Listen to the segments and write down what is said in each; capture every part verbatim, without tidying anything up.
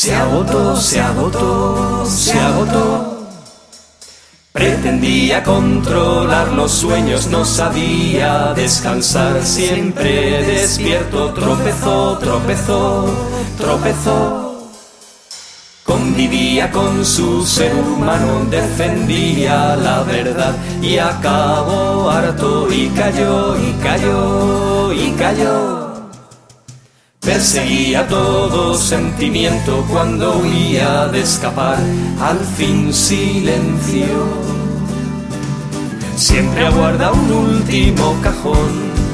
Se agotó, se agotó, se agotó. Pretendía controlar los sueños, no sabía descansar, siempre despierto, tropezó, tropezó, tropezó. Convivía con su ser humano, defendía la verdad y acabó harto y cayó, y cayó, y cayó. Perseguía todo sentimiento cuando huía de escapar, al fin silencio. Siempre aguarda un último cajón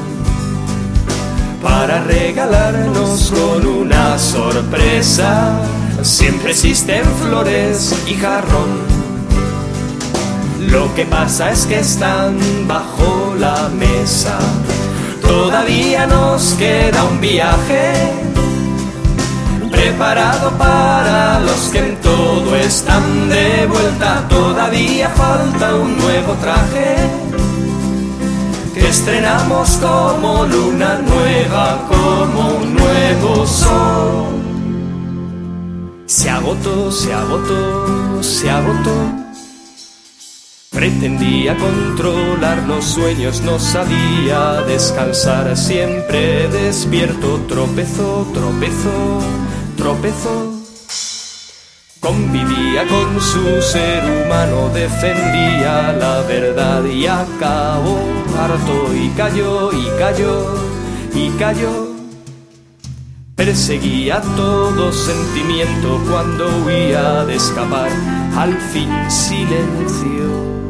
para regalarnos con una sorpresa. Siempre existen flores y jarrón. Lo que pasa es que están bajo la mesa. Todavía nos queda un viaje preparado para los que en todo están de vuelta. Todavía falta un nuevo traje que estrenamos como luna nueva, como un nuevo sol. Se agotó, se agotó, se agotó. Pretendía controlar los sueños, no sabía descansar, siempre despierto, tropezó, tropezó, tropezó. Convivía con su ser humano, defendía la verdad y acabó harto y cayó, y cayó, y cayó. Perseguía todo sentimiento cuando huía de escapar, al fin silencio.